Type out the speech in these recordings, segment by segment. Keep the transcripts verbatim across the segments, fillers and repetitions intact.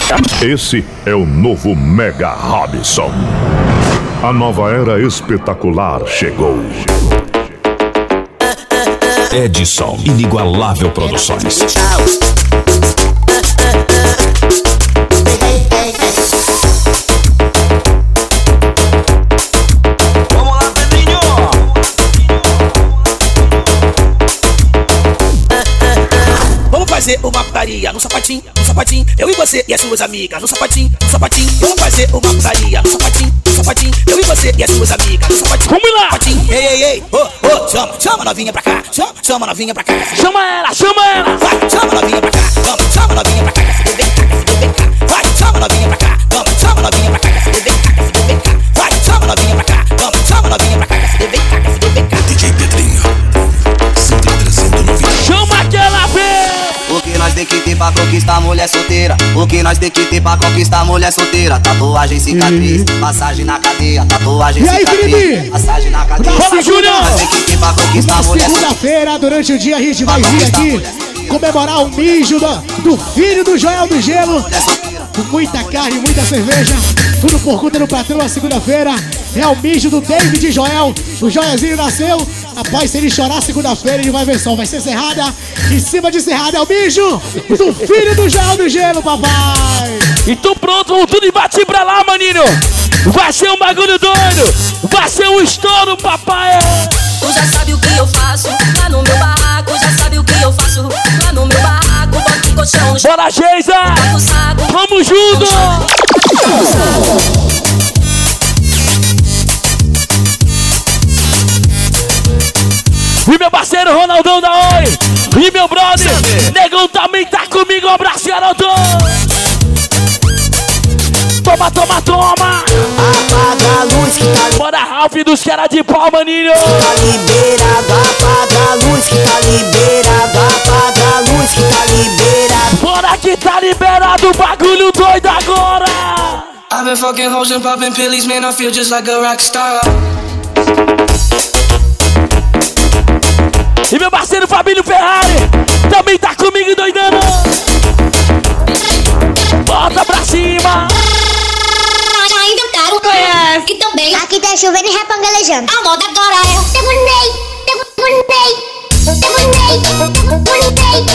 Esse é o novo Mega Robson. A nova era espetacular chegou. Edson Inigualável Produções. Fazer uma putaria no sapatinho, no sapatinho, eu e você e as suas amigas no sapatinho, no sapatinho. Vamos fazer uma putaria no sapatinho, no sapatinho, eu e você e as suas amigas no sapatinho. Vamos lá! Sapatinho. Ei, ei, ei, ô, oh, ô, oh, chama, chama a novinha pra cá, chama, chama a novinha pra cá. Chama ela, chama ela! Vai, chama a novinha pra cá, vamos, chama a novinha pra cá, vem cá, vem cá. Vai, chama a novinha pra cá, vamos, chama a novinha pra cá, vem cá, vem cá. Vai, chama a novinha pra cá, vamos, chama a novinha pra cá, vem cá, vem cá. D J Pedrinho, sempre trazendo novidade. Chama aquela vez! O que nós tem que ter pra conquistar mulher solteira? O que nós tem que ter pra conquistar mulher solteira? Tatuagem, cicatriz, uhum. Passagem na cadeia. Tatuagem, e aí, cicatriz, Felipe? Passagem na cadeia. Fala, Júnior! Nós tem que ter pra conquistar mulher solteira. Segunda-feira, durante o dia, a gente vai vir aqui comemorar o mijo do, do filho do Joel do Gelo. Com muita carne, muita cerveja. Tudo por conta do patrão. A segunda-feira é o mijo do David Joel. O Joelzinho nasceu. Após, se ele chorar segunda-feira, ele vai ver só. Vai ser Serrada. Em cima de Serrada é o mijo do filho do Joel do Gelo, papai. Então pronto, vamos tudo embatir pra lá, maninho. Vai ser um bagulho doido. Vai ser um estouro, papai. Tu já sabe o que eu faço lá no meu barraco. Já sabe o que eu faço lá no meu barraco. Boto o colchão no chão. Bora, Geisa! Vamos junto! E meu parceiro Ronaldão da Oi. E meu brother Negão também tá comigo. Um abraço, garoto. Toma, toma, toma. Apaga a luz que tá. Bora, Ralph dos caras de pau, maninho. Tá liberado, apaga a luz que tá liberado. Apaga a luz que tá liberado. Bora que tá liberado o bagulho doido agora. I've been fucking hoes and popping pillies, man, I feel just like a rock star. E meu parceiro Fabinho Ferrari também tá comigo doidando. Bota pra cima. Já inventaram conhece que também aqui tá chovendo e repangalejando. A moda agora é terminei, terminei, terminei, terminei,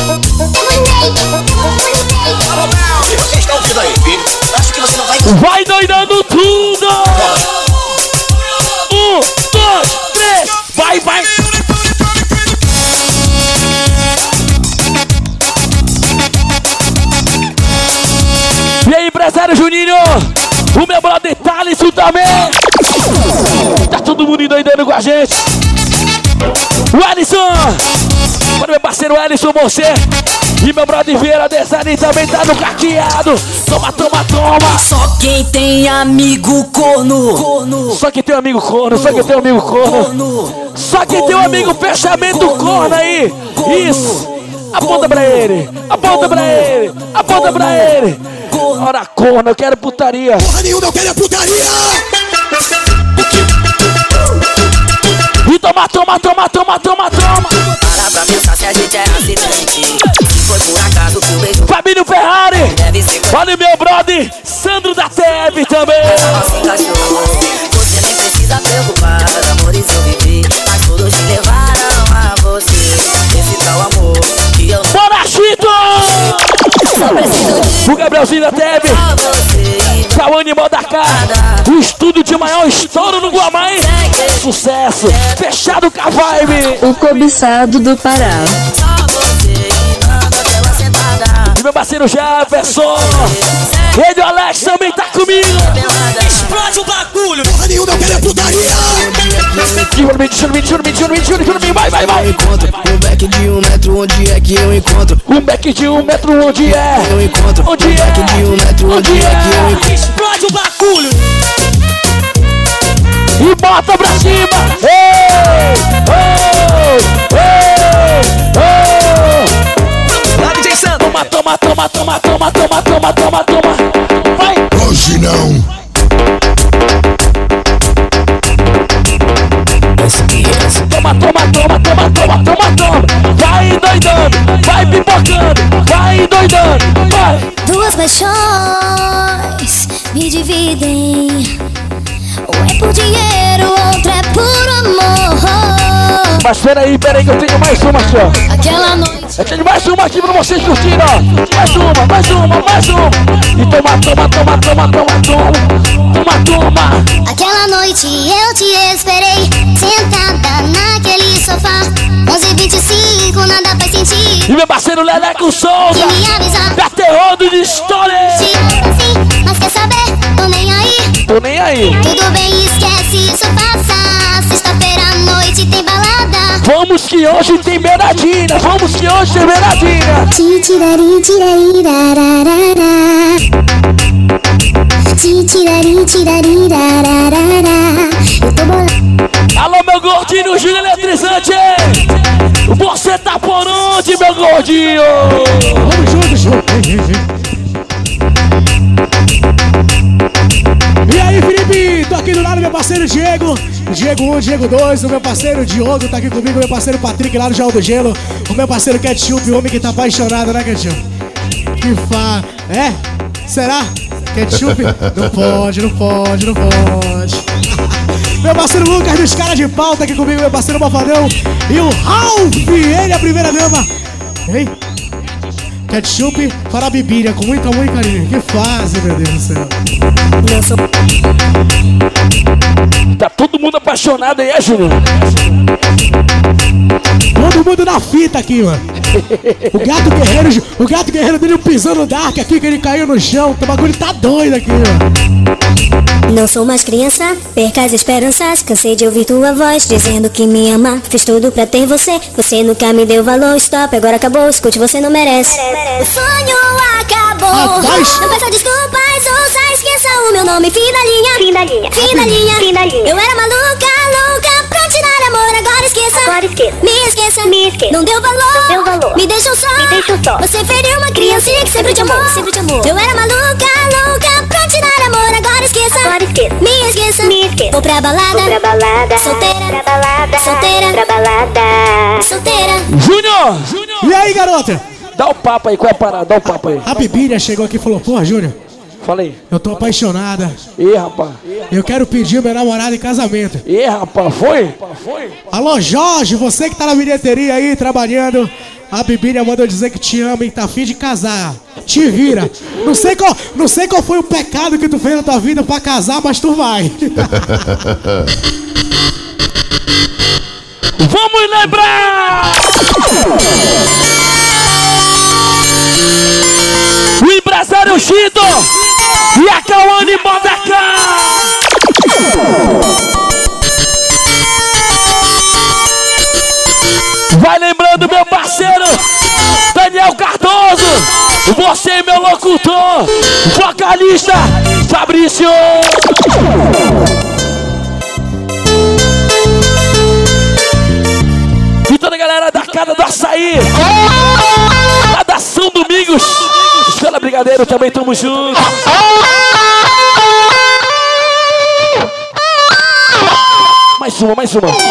terminei. Vocês estão ouvindo aí, filho? Acho que você não vai... Vai doidando tudo. Um, dois, três. Vai, vai. E aí, empresário Juninho, o meu brother Thaleson também. Tá todo mundo doidando com a gente. O Ellison, para meu parceiro Ellison, você. E meu brother Vieira Desani também tá no caqueado. Toma, toma, toma. Só quem tem amigo corno, corno. Só quem tem um amigo corno, só quem tem um amigo corno. Só quem tem um amigo fechamento corno aí. Isso. Aponta pra ele, aponta pra ele, aponta pra ele. Ora, corno, eu quero putaria. Porra nenhuma, eu quero putaria. E toma, toma, toma, toma, toma, toma. Para pra pensar se a gente é acidente. Se foi por acaso que o beijo Fabinho Ferrari. deve ser. Olha o meu brother Sandro da T E V também. Ela se encaixou. Você nem precisa preocupar. Amores eu vivi, mas todos te levaram a você. Esse tal amor que eu não. Bora, Chito! Só preciso de O Gabrielzinho da T E V. você. Cauane Modacar. O estúdio de maior estouro no Guamá, hein? Sucesso. Fechado com a vibe. O cobiçado do Pará. Só você e nada pela sentada. E meu parceiro Jefferson. Ele, o Alex, também tá comigo. Explode o bagulho. Porra nenhuma, eu quero putaria. Juro-me, juro-me, juro-me, juro-me, juro-me, vai, vai, vai. Um back de um metro, onde é que eu encontro? Um back de um metro, onde é? Eu encontro. Onde Um back é? de um metro, onde é que eu encontro? Explode o bagulho. E bota pra cima. Ei, oh, ei, oh. Lá, D J Santo. Toma, toma, toma, toma, toma, toma, toma, toma, toma. Vai. Hoje não. Toma, toma, toma, toma, toma, toma, toma. Vai doidando, vai pipocando, vai doidando, vai. Duas paixões me dividem. Um é por dinheiro, outro é por amor. Mas peraí, peraí que eu tenho mais uma aqui, ó. Aquela noite eu tenho mais uma aqui pra vocês curtirem, ó. Mais uma, mais uma, mais uma. E toma, toma, toma, toma, toma, toma. Toma, toma. Aquela noite eu te esperei, sentada naquele sofá. Onze e vinte e cinco, nada faz sentido. E meu parceiro Leleco Souza, da Terror do Story. Sim, mas quer saber? Tô nem aí. Tô nem aí. Tudo bem, esquece, isso passa. Sexta-feira à noite tem balada. Vamos que hoje tem beiradinha. Vamos que hoje tem beiradinha. Titirari, tirari, rararara. Titirari, tirari, rararara. Eu tô bolado. Alô, meu gordinho, Júlio Eletrizante. Você tá por onde, meu gordinho? Vamos juntos, juntos. E aí, Felipe? Tô aqui do lado do meu parceiro Diego. Diego um, Diego dois. O meu parceiro Diogo tá aqui comigo. O meu parceiro Patrick lá no João do Gelo. O meu parceiro Ketchup, o homem que tá apaixonado, né, Ketchup? Que fa... É? Será? Ketchup? Não pode, não pode, não pode. Meu parceiro Lucas dos Caras de Pau tá aqui comigo. Meu parceiro Mofadão. E o Ralph, ele, a primeira dama. Ei, Ketchup para a Bibília, com muito amor e carinho. Que fase, meu Deus do céu. Tá todo mundo apaixonado aí, é, Júnior? Todo mundo na fita aqui, mano. O gato guerreiro, o gato guerreiro dele pisando no Dark aqui, que ele caiu no chão. O bagulho tá doido aqui, mano. Não sou mais criança, perca as esperanças. Cansei de ouvir tua voz dizendo que me ama. Fiz tudo pra ter você, você nunca me deu valor. Stop, agora acabou, escute, você não merece. O sonho acabou. Rapaz. Não peça desculpas, ouça, esqueça o meu nome. Fim da linha, fim da linha, fim da linha, fim da linha. Eu era maluca, louca pra te dar amor. Agora esqueça, agora esqueça. Me esqueça, me esqueça. Não deu valor, não deu valor. Me deixou só, me deixou só. Você feriu uma criancinha que sempre te amou, sempre te amou. Eu era maluca, louca pra te dar amor. Agora esqueça, agora esqueça. Me esqueça, me esqueça. Vou pra balada, vou pra balada. Solteira, pra balada. Solteira, pra balada. Solteira. Júnior! Júnior! E aí, garota? Dá o papo aí, qual é a parada? Dá o papo aí. A Bibília chegou aqui e falou: Pô, Júnior, falei. Eu tô apaixonada. Ih, rapaz. Eu quero pedir meu namorado em casamento. Ih, rapaz, foi? Foi? Alô, Jorge, você que tá na bilheteria aí trabalhando. A Bibília mandou dizer que te ama e tá afim de casar. Te vira. Não sei qual, não sei qual foi o pecado que tu fez na tua vida pra casar, mas tu vai. Vamos lembrar! O empresário Chito e a Cauane Bodacá! Vai lembrando, meu parceiro Daniel Cardoso, você, meu locutor, vocalista Fabrício. E toda a galera da Casa do Açaí, lá da São Domingos, Escola Brigadeiro, também tamo junto. Mais uma, mais uma.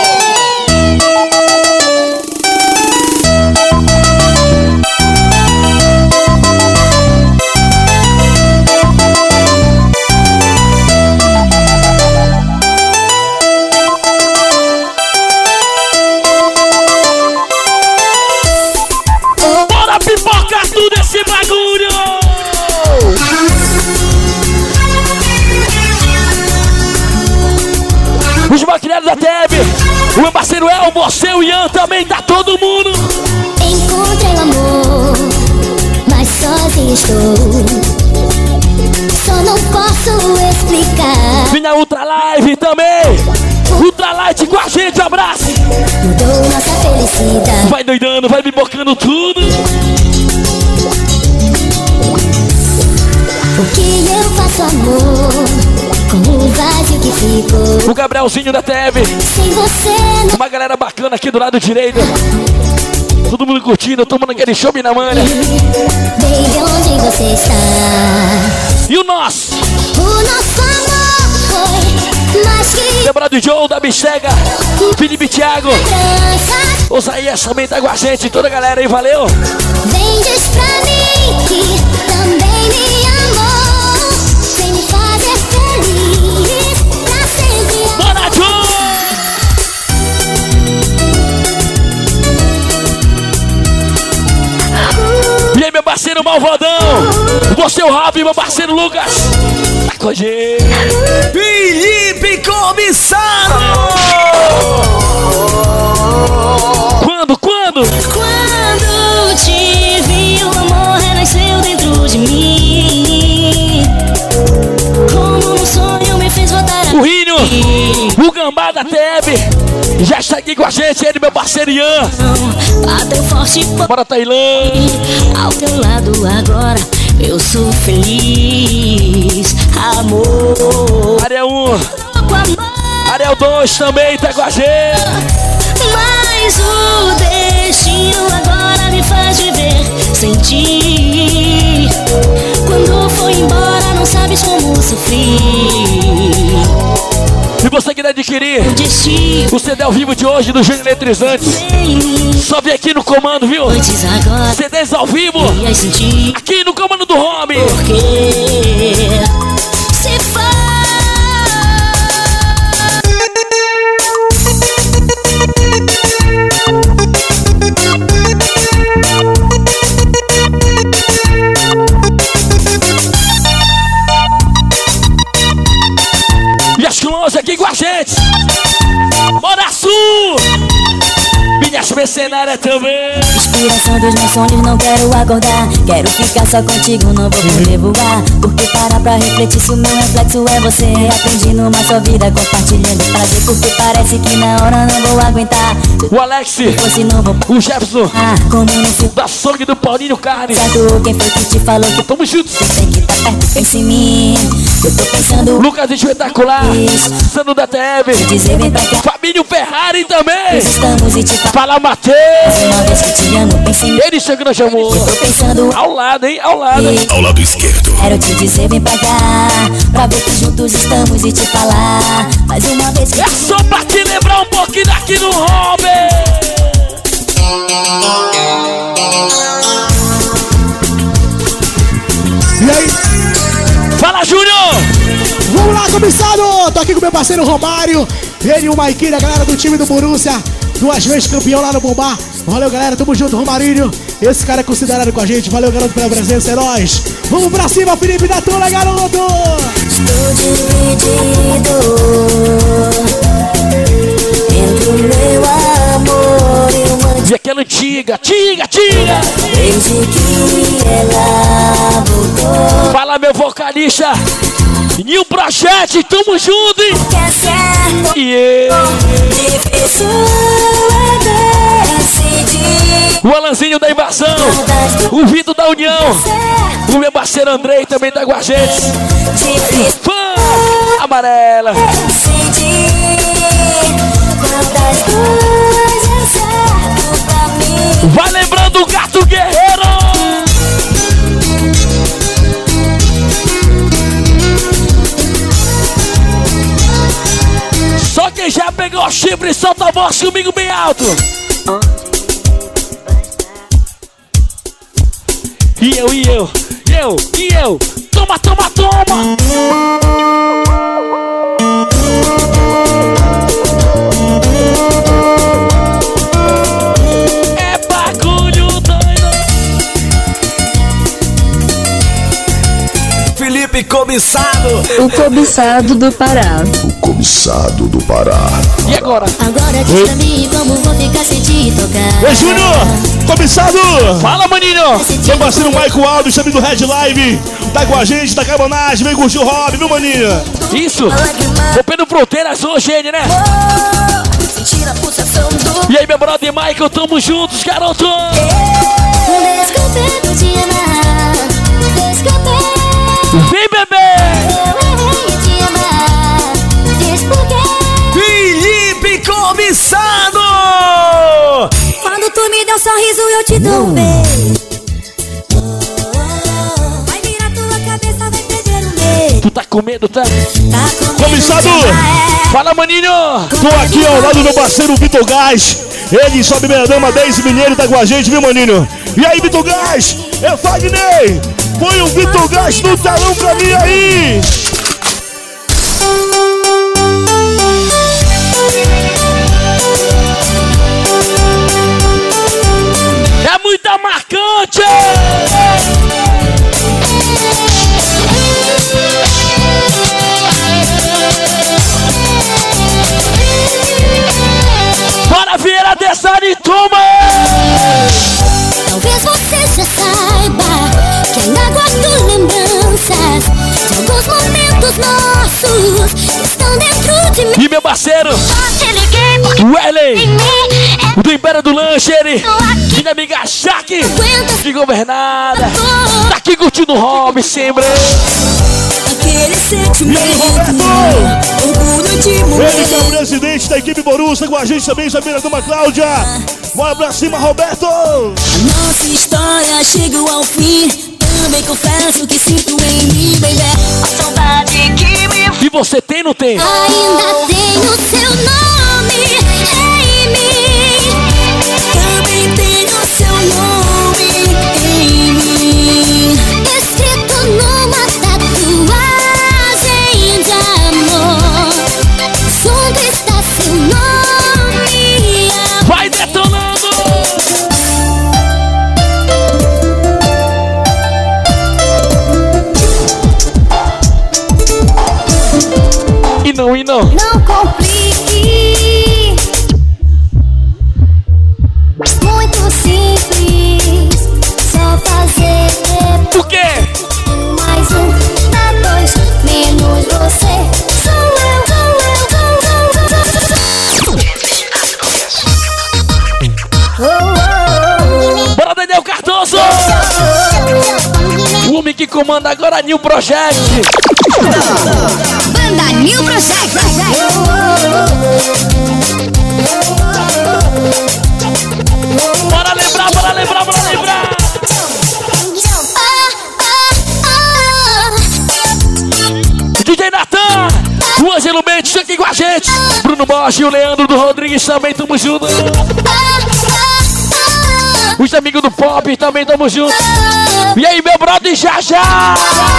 Os maquinários da T E B, o meu parceiro El, você, o Ian, também tá todo mundo. Encontrei o amor, mas sozinho estou. Só não posso explicar. Vim na Ultra Live também. Ultra Light com a gente, um abraço. Mudou nossa felicidade. Vai doidando, vai bibocando tudo. O que eu faço, amor? Com o vazio que ficou. O Gabrielzinho da T E B. Sem você não... Uma galera bacana aqui do lado direito. Todo mundo curtindo, tomando aquele show na manha. Baby, onde você está? E o nosso? O nosso amor foi mais que... Lembrado do Joe, da Bichega, Felipe Thiago. O Zaías também tá com a gente, toda a galera aí, valeu. Vem, diz pra mim que também me ama. Alô, seu Rabi, meu parceiro Lucas. Tá com a gente. Felipe Comissano. Quando, quando? Quando te vi, o amor renasceu dentro de mim. Como um sonho me fez voltar a O Rinho, o Gambá da T V, já está aqui com a gente, ele, meu parceiro Ian. Bateu forte, bora, Tailã. Ao teu lado agora, eu sou feliz, amor. Ariel um, Ariel dois também tá com a gente. Mas o destino agora me faz viver sem ti. Quando foi embora não sabes como sofri. E você quer adquirir o C D ao vivo de hoje do Gênio Eletrizante, só vem aqui no comando, viu? C Ds ao vivo, aqui no comando do Hobby. Porque se faz. E as clãs aqui com a gente. Bora Sul! Minhas mercenárias também. Inspiração dos meus sonhos, não quero acordar. Quero ficar só contigo, não vou poder voar. Porque parar pra refletir se o meu reflexo é você. Aprendi numa só vida, compartilhando prazer. Porque parece que na hora não vou aguentar. O Alex, fosse, não vou... o Jefferson, ah, como no filme da açougue do Paulinho Carne. Certo, quem foi que te falou que tamo juntos? Tu tem que tá perto, pensa em mim. Eu tô pensando. Lucas Espetacular, Sano da T V, dizer vem pra cá. Fabinho Ferrari também. Nós estamos e te fala Matheus. Uma vez que te amo, pense em mim. Ele chegou, chamou. Eu tô pensando ao lado, hein? Ao lado. E... ao lado esquerdo. Quero te dizer, vem pra cá, pra ver que juntos estamos e te falar. Mais uma vez que. É só pra te lembrar um pouquinho daqui no Hobby. E aí? Fala, Júnior! Vamos lá, comissário! Tô aqui com meu parceiro Romário. Ele e o Maiquinho, a galera do time do Borussia. Duas vezes campeão lá no Bombá. Valeu, galera. Tamo junto, Romarinho. Esse cara é considerado com a gente. Valeu, garoto, pela presença. É nóis. Vamos pra cima, Felipe da Tula, garoto! Estou dividido entre o meu amor e uma... E aquela antiga, antiga, antiga! Desde que ela voltou. Fala, meu vocalista! New Project, tamo junto, hein? Que é certo, e yeah. Difícil é decidir. O Alanzinho da Invasão, o Vitor da União, o meu parceiro Andrei também tá com a gente. Fã amarela. Vai lembrando o Gato Guerreiro. Só quem já pegou o chifre, solta a voz comigo bem alto. E eu, e eu, e eu, e eu. Toma, toma, toma. É bagulho doido. Felipe Cobiçado. O cobiçado do Pará. O cobiçado do Pará. E agora? Agora diz pra mim como vou ficar sem te tocar. Ei, Júnior, cobiçado. Fala, maninho. Meu parceiro Michael Alves, também do Red Live. Tá com a gente, tá cabanagem, vem curtir o hobby, viu, maninho? Isso. Tô pelo Fronteiras hoje, ele, né? E aí, meu brother Michael, tamo juntos, garoto. Desculpa te amar. Desculpa. Vem, bebê. Eu errei te amar. Diz por quê. Felipe Cobiçado. Quando tu me deu um sorriso, eu te dou um beijo. Vai virar tua cabeça, vai perder o medo. Tu tá com medo, tá? Tá com medo. Cobiçado. Fala, maninho. Tô aqui ao lado do meu parceiro Vitor Gás. Ele sobe meia dama, dez Mineiro, tá com a gente, viu, maninho? E aí, Vitor Gás? É Fagner. Põe o Vitor Gás no talão pra mim aí. É muita marcante. sentimentos que estão dentro de mim. E meu parceiro, o Ellen, do Império do Lanche, ele, minha amiga Jaque, de Governada, tá aqui curtindo o hobby sempre. Aquele sentimento, orgulho de Ele que é o mulher. presidente da equipe Borussia, com a gente também, Sabina Duma Cláudia. Bora pra cima, Roberto! Nossa história chegou ao fim. Também confesso que sinto em mim, baby, a saudade que me... E você tem, não tem? Ainda tenho seu nome em mim. Também tenho seu nome em mim. Escrito numa tatuagem de amor. Junto está seu nome. Vai detonando! E não, e não. Não complique. Muito simples. Só fazer Por quê? mais um, dá dois, menos você. Sou eu, sou eu, sou eu, Bora, Daniel Cardoso! O homem que comanda agora New Project. Banda New Project. Bora lembrar, bora lembrar, bora lembrar! D J Natan, o Ângelo Mendes aqui com a gente. Bruno Bosch e o Leandro do Rodrigues também, tamo junto. Os amigos do Pop também tamo junto. E aí, meu brother, já já!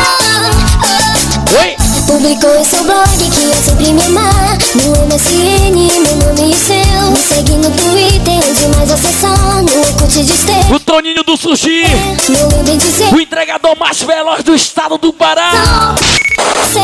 Oi? Publicou em seu blog que eu sempre me amar. No M S N, meu nome e o seu. Me segue no Twitter, onde mais acessar. No Orkut de Esther. O Toninho do Sushi, Não lembro em dizer. o entregador mais veloz do estado do Pará. Sei.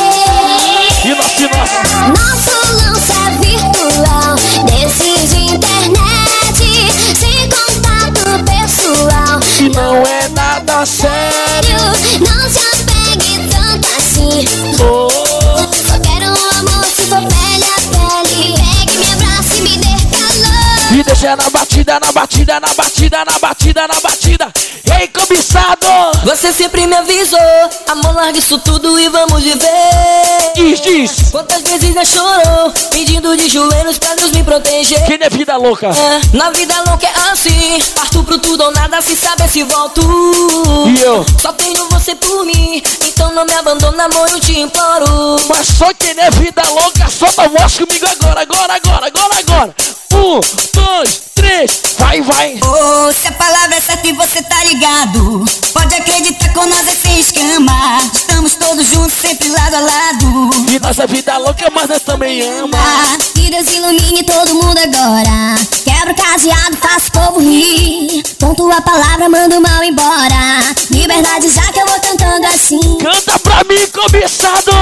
E nosso, e nosso. Nosso lança virtual. Desses de internet. Sem contato pessoal. E não é nada sério. Não se apegue tanto assim. Oh. Só quero um amor se for pele a pele. Pegue, me abrace e me dê calor. E deixa na batida, na batida, na batida, na batida, na batida. Ei, cobiçado! Você sempre me avisou, amor, larga isso tudo e vamos viver. Diz, diz. Quantas vezes já chorou, pedindo de joelhos pra Deus me proteger. Quem é vida louca? É, na vida louca é assim, parto pro tudo ou nada, se saber se volto. E eu? Só tenho você por mim, então não me abandona, amor, eu te imploro. Mas só quem é vida louca, solta a voz comigo agora, agora, agora, agora, agora. Um, dois, três, vai, vai. Oh, se a palavra é certa e você tá ligado, pode acreditar, com nós é sem escama. Estamos todos juntos, sempre lado a lado. E nossa vida louca, mas nós também ama. Que Deus ilumine todo mundo agora. Quebra o caseado, faça o povo rir. Pontua a palavra, manda o mal embora. Liberdade já que eu vou cantando assim. Canta pra mim, cobiçado.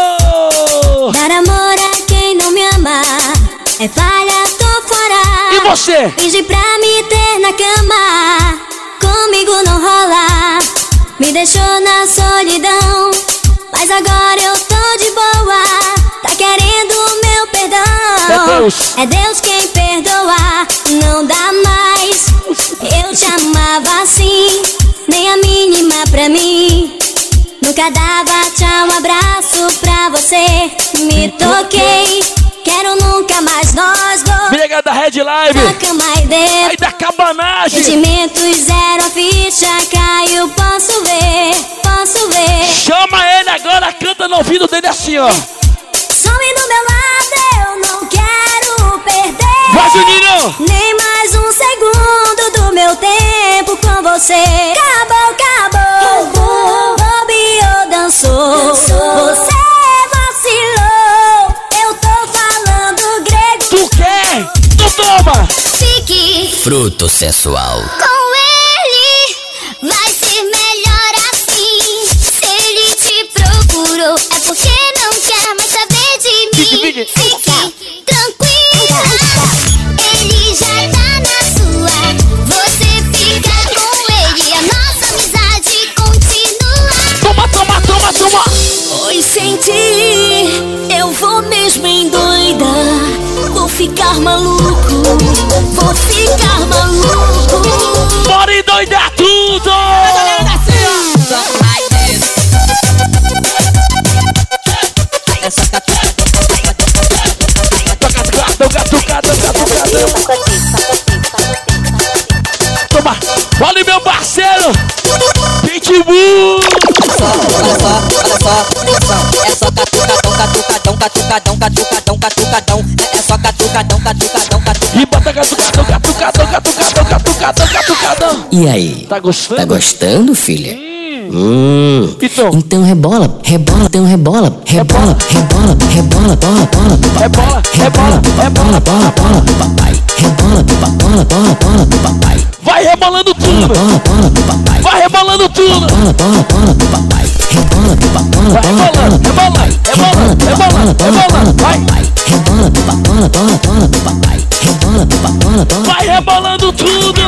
Dar amor a quem não me ama é falha, tô fora. E você? Pedir pra me ter na cama, comigo não rola. Me deixou na solidão, mas agora eu tô de boa. Tá querendo o meu perdão. É Deus. É Deus quem perdoa. Não dá mais, eu te amava assim, nem a mínima pra mim. Nunca dava tchau, um abraço pra você. Me toquei, quero nunca mais nós dois. Briga da Red Live. Na cama e dentro. Aí da cabanagem. Sentimentos zero, a ficha caiu. Posso ver, posso ver. Chama ele agora, canta no ouvido dele assim, ó. Some do meu lado, eu não quero perder. Vai, Juninho. Nem mais um segundo do meu tempo com você. Acabou, acabou. Bobeou, dançou. Você vacilou. Eu tô falando grego. Tu quer? Tu toma. Fique Fruto sensual. com ele, vai ser melhor assim. Se ele te procurou, é porque não quer mais saber de mim. Fique, fique. Fique tranquila, ele já tá na sua. Você fica com ele, a nossa amizade continua. Toma, toma, toma, toma. Pois senti ficar maluco. Bora endoidar tudo! Essa catuca, Toca, toca, toca, toca. Toma, olha meu parceiro! Pitbull! olha só, olha só, atenção. É só catucadão, catucadão, catucadão, catucadão, catucadão. É só catucadão, catucadão, catucadão. E bota catucadão, catucadão, catucadão, catucadão, catucadão. E aí? Tá gostando? Tá gostando, filha? Hum. Hum. Então. Então rebola, rebola, então rebola, rebola, rebola, rebola, bola, bola, rebola, rebola, rebola, bola, bola, papai. Rebola, bola, bola, bola, papai. Vai rebolando tudo. Bola, bola, papai. Vai rebolando tudo. Bola, bola, bola, papai. Rebola, bola, vai rebolando, rebola, rebola, rebola, rebola, vai. Rebola, bola, bola, bola, papai. Rebola, bola, bola. Vai rebolando tudo.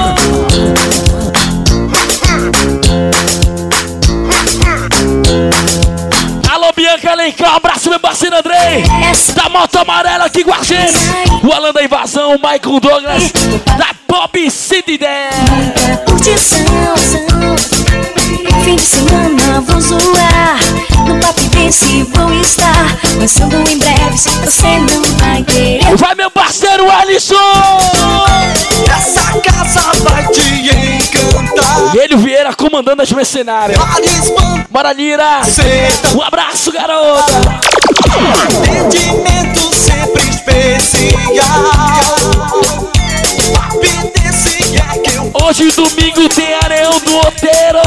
Alô, Bianca Alencar, abraço meu parceiro Andrei, da Moto Amarela aqui com a gente. O Alan da Invasão, o Michael Douglas, da Pop City dez. Curtição, fim de semana vou zoar. No Pop Dance vou estar lançando em breve, se você não vai querer. Vai meu parceiro Alisson. Essa casa vai te encantar. E ele Vieira comandando as mercenárias. Bora, Lira. Um abraço, garota. Atendimento sempre especial. É que eu... Hoje domingo tem Areão do Outeiro.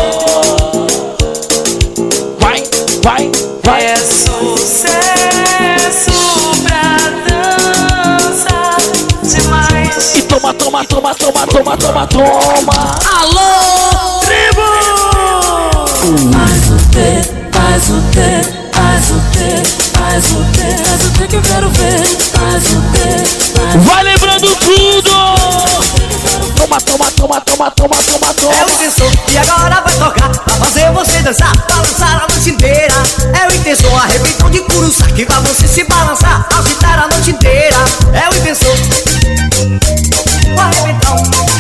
Vai, vai, vai. É sucesso pra dança demais. E toma, toma, toma, toma, toma, toma, toma. Alô, tribo! Faz o T, faz o T, faz o T, faz o T, faz o T que eu quero ver. Faz o T, faz o T. Vai lembrando tudo. Toma, toma, toma, toma, toma, toma, toma. É o Intensor e agora vai tocar pra fazer você dançar, balançar a noite inteira. É o Intensor, arrebentão de curuçá que vai você se balançar, agitar a noite inteira. É o Intensor, o arrebentão.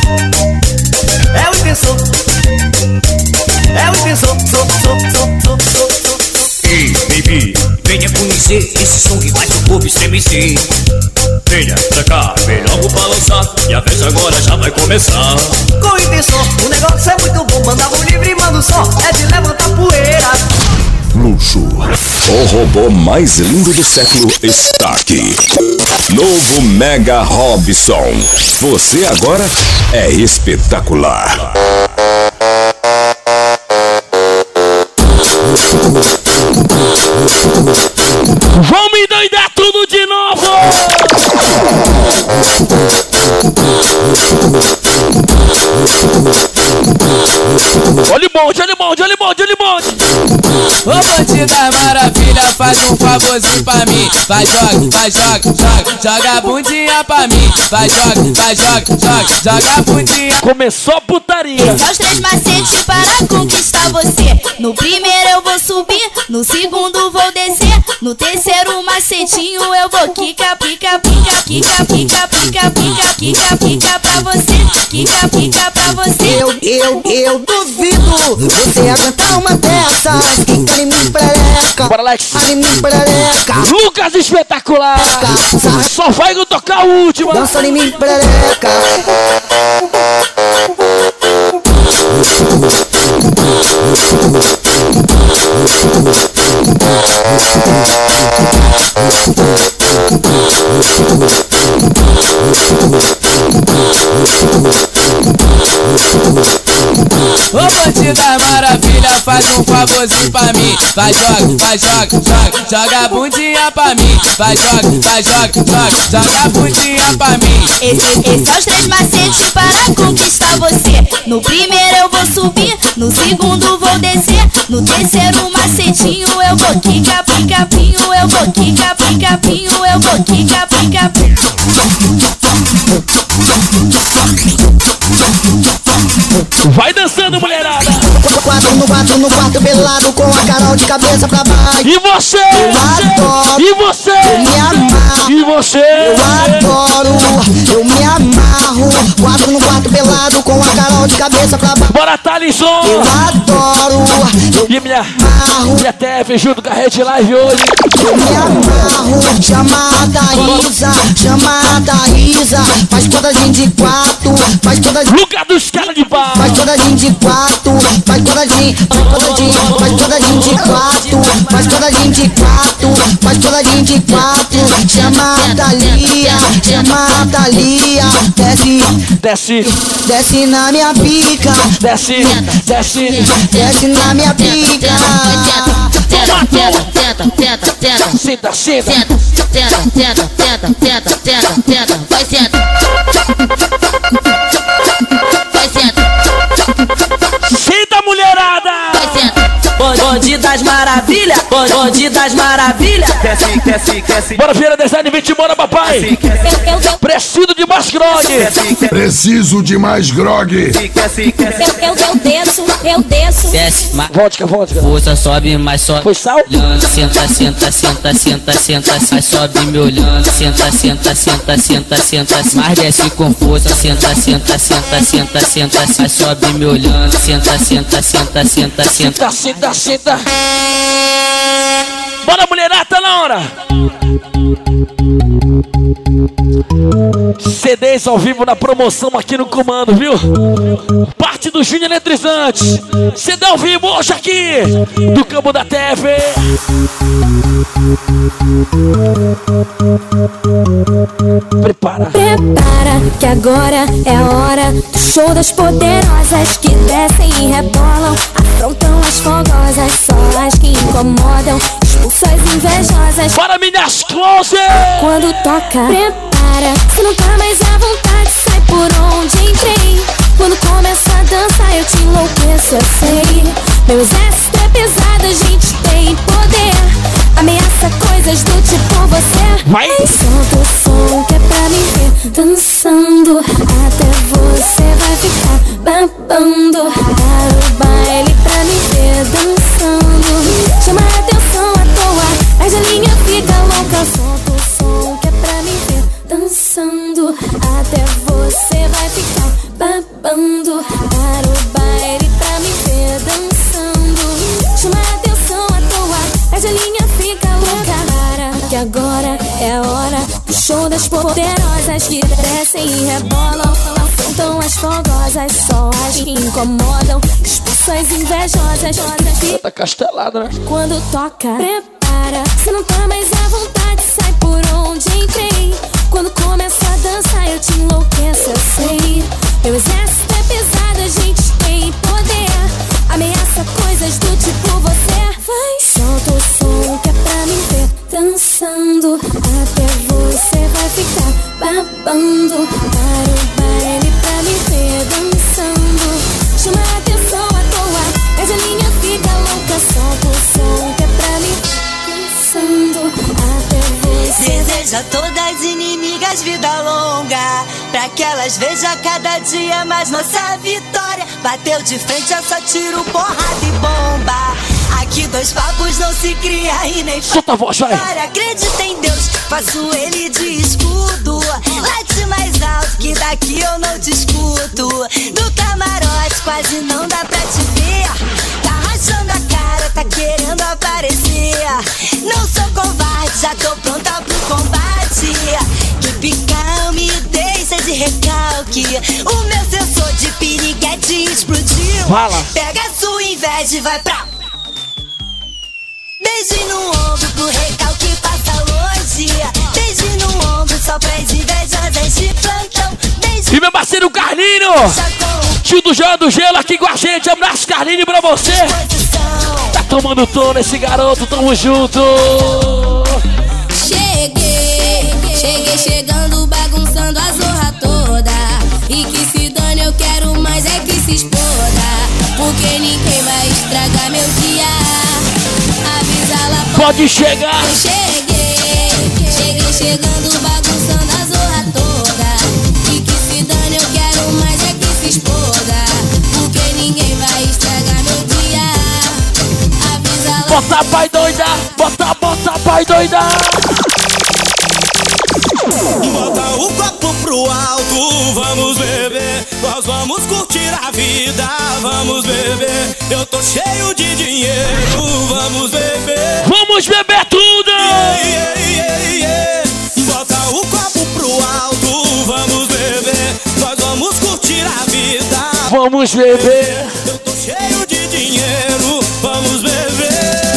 É o Intensor, é o Intensor, so, so, so, so, so, so. Ei, baby, venha conhecer esse som que faz o povo estremecer. Venha pra cá, vem logo balançar, e a festa agora já vai começar. Com o Intensor, o negócio é muito bom, manda o livre, manda o som, é de levantar poeira. Luxo. O robô mais lindo do século está aqui. Novo Mega Robson. Você agora é espetacular. Vamos endoidar tudo de novo! Olha o monte, olha o monte, olha o monte, olha o monte! Ô bandida maravilha, faz um favorzinho pra mim. Vai, joga, vai, joga, joga, joga a bundinha pra mim. Vai, joga, vai, joga, joga, joga a bundinha. Começou a putaria. Só os três macetes para conquistar você. No primeiro eu vou subir, no segundo vou descer, no terceiro macetinho eu vou quica, pica, pica, quica, pica, pica, pica, quica, pica pra você, quica, pica pra você. Eu, eu, eu duvido você aguentar uma dessas. Quica em mim, perereca. Bora, Alex. Ali mim, perereca. Lucas espetacular. Só vai tocar a última. Dança em mim, perereca. Ô bandida maravilha, faz um favorzinho pra mim. Vai, joga, vai, joga, joga, joga a bundinha pra mim. Vai, joga, vai, joga, joga, joga a bundinha pra mim. Esse, esse são os três macetes para conquistar você. No primeiro eu vou subir, no segundo vou descer, no terceiro macetinho eu vou quica, pica, pinho, eu vou quica, pica, pinho, eu vou quica, pica, pinho. Vai dançando, mulherada. quatro, no quatro, no quarto pelado com a Carol de cabeça pra baixo. E você? Eu adoro. E você? Eu me amarro. E você? Eu adoro. Eu me amarro. Quatro no quarto pelado com a Carol de cabeça pra baixo. Bora, Thalisson! Eu adoro. Eu e minha, minha T F junto com a Rede Live hoje. Eu me amarro. Chama a Thaísa. Chama a Thaísa. Faz quadradinho de quatro. Faz quadradinho. Lugar dos caras de pau. Faz quadradinho de quatro. Faz quadradinho. Faz quadradinho. Faz quadradinho de quatro. Faz quadradinho de quatro. Faz quadradinho de quatro. Chama a Thalia. Chama a Thalia. Desce. Desce. Desce na minha pica. Desce. Desce. Desce na minha pica. Tenta, tenta, tenta, tenta, tenta. Senta, senta. Tenta, tenta, tenta, tenta, tenta, tenta, tenta. Vai, senta. Vai, senta. Senta, mulherada. Vai, senta. Bonde das maravilhas, bonde das maravilhas. Desce, desce, desce. Bora, Feira Design, vinte, bora, papai. Preciso de mais grog. Preciso de mais grog. Eu, eu, eu desço, eu desço. Desce, mas vodka, vodka. Força sobe, mas sobe. Foi sal? Olhando, senta, senta, senta, senta, senta, mas sobe me olhando. Senta, senta, senta, senta, senta, mas desce com força. Senta, senta, senta, senta, senta, mas sobe me olhando. Senta, senta, senta, senta, senta. Senta, senta. Bora, mulherada, tá na hora. C Ds ao vivo na promoção aqui no comando, viu? Parte do Júnior Eletrizante. C D ao vivo hoje aqui do campo da T V. Prepara. Prepara que agora é a hora do show das poderosas que descem e rebolam, afrontam as fogosas, só as que incomodam, expulsam as invejosas. Bora, minhas close! Quando toca, prepara, se não tá mais à vontade, sai por onde entrei. Quando começa a dançar eu te enlouqueço, eu sei. Meu exército é pesado, a gente tem poder. Ameaça coisas do tipo você. Vai! Solta o som que é pra me ver dançando. Até você vai ficar babando. Para o baile pra me ver dançando. Chama a atenção à toa, mas a linha fica louca. Solta o som que é pra me ver dançando. Até você vai ficar babando. Para o baile pra me ver dançando. Chama a atenção à toa, mas a linha fica louca. Para que agora é a hora do show das poderosas que descem e rebolam, afrontam as fogosas, só as que incomodam, expulsam as invejosas. Tá castelada, né? Quando toca, prepara, se não tá mais à vontade, sai por onde entrei. Quando começa a dançar eu te enlouqueço, eu sei. Meu exército é pesado, a gente tem poder. Ameaça coisas do tipo você. Vai, solta o som que é pra me ver dançando. Até você vai ficar babando. Para o baile pra me ver dançando. Chama a atenção à toa, mas a linha fica louca. Solta o som que é pra me dançando. Até você. Deseja todas inimigas vida longa, pra que elas vejam cada dia mais nossa vitória. Bateu de frente, é só tiro, porrada e bomba. Aqui dois papos não se cria e nem solta a voz, vai. Acredita em Deus, faço ele de escudo. Late mais alto que daqui eu não te escuto. Do camarote quase não dá pra te ver. Tá rachando a cara, tá querendo aparecer. Não sou covarde, já tô pronta pro combate. Que picão me deixa de recalque. O meu sensor de piriguete explodiu. Fala. Pega sua inveja e vai pra... Beijo no ombro pro recalque passa longe. Beijo no ombro só pra invejosas de plantão. Beijo e meu parceiro Carlinho, tio do João do Gelo aqui com a gente. Abraço, Carlinho, pra você. Tá tomando tom esse garoto, tamo junto. Cheguei, cheguei chegando, bagunçando a zorra toda. E que se dane, eu quero mais é que se exploda. Porque ninguém vai estragar meu dia. Avisa lá, pode chegar. Eu cheguei, cheguei chegando, bagunçando a zorra toda. E que se dane, eu quero mais é que se exploda. Porque ninguém vai estragar meu dia. bota, vai doida. Bota, bota, vai doida. Bota o copo pro alto, vamos beber. Nós vamos curtir a vida, vamos beber. Eu tô cheio de dinheiro, vamos beber. Vamos beber tudo! Yeah, yeah, yeah, yeah. Bota o copo pro alto, vamos beber. Nós vamos curtir a vida. Vamos beber. Eu tô cheio de dinheiro, vamos beber.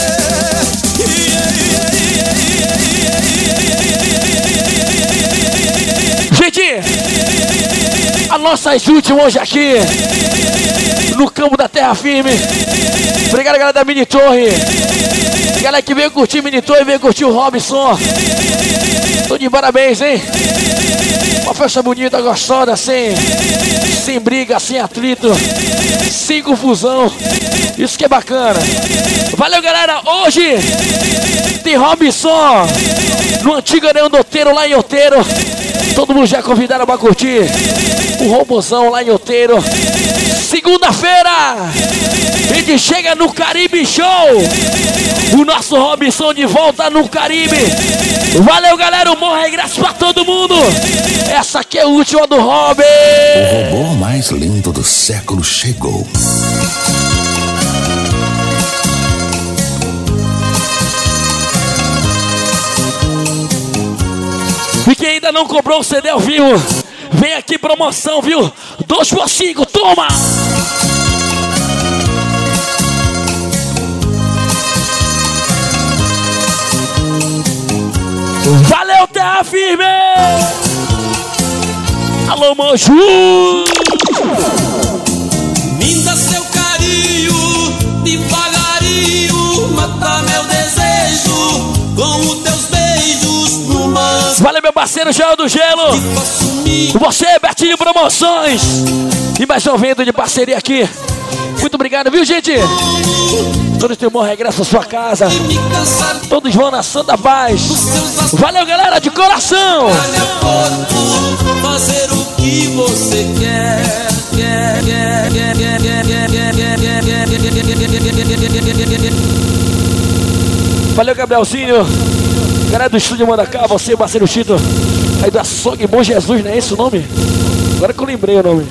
Gente, as nossas últimas hoje aqui no campo da Terra Firme. Obrigado, galera da Mini Torre. Galera que veio curtir Mini Torre, veio curtir o Robson. Tô de parabéns, hein? Uma festa bonita, gostosa, sem, sem briga, sem atrito, sem confusão. Isso que é bacana. Valeu, galera. Hoje tem Robson no antigo Areão do Outeiro, lá em Outeiro. Todo mundo já é convidado pra curtir o Robozão lá em Outeiro. Segunda-feira, a gente chega no Caribe Show. O nosso Robson de volta no Caribe. Valeu, galera. Um bom regresso pra todo mundo. Essa aqui é a última do Rob. O robô mais lindo do século chegou. E quem ainda não comprou o C D ao vivo, vem aqui, promoção, viu? Dois por cinco, toma! Valeu, Terra Firme! Alô, Moju! Me dá seu carinho, devagarinho, mata meu desejo com os teus beijos no mar. Valeu, meu parceiro Joel do Gelo. Você, Bertinho Promoções. E mais um evento de parceria aqui. Muito obrigado, viu, gente? Todos têm um bom regresso à sua casa. Todos vão na Santa Paz. Valeu, galera, de coração. Fazer o que você quer. Valeu, Gabrielzinho. Galera do estúdio Mandacá, você, parceiro Chito. Aí do Açougue Bom Jesus, não é esse o nome? Agora que eu lembrei o nome.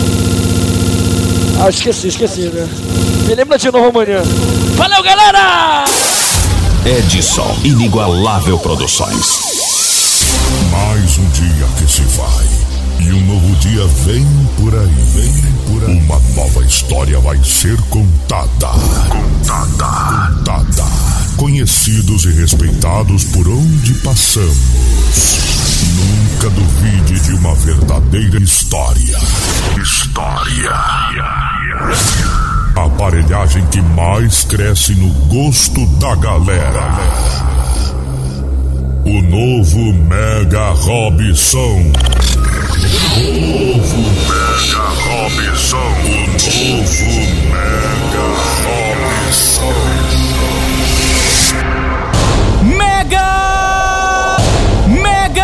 Ah, esqueci, esqueci, né? Me lembra de novo amanhã. Valeu, galera! Edson Inigualável Produções. Mais um dia que se vai. E um novo dia vem por aí. Vem por aí. Uma nova história vai ser contada. Contada. Contada. Conhecidos e respeitados por onde passamos. Nunca duvide de uma verdadeira história. História. A aparelhagem que mais cresce no gosto da galera. O novo Mega Robson. O novo Mega Robson. O novo Mega Robson. Mega!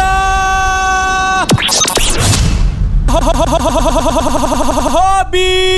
Mega! Robson!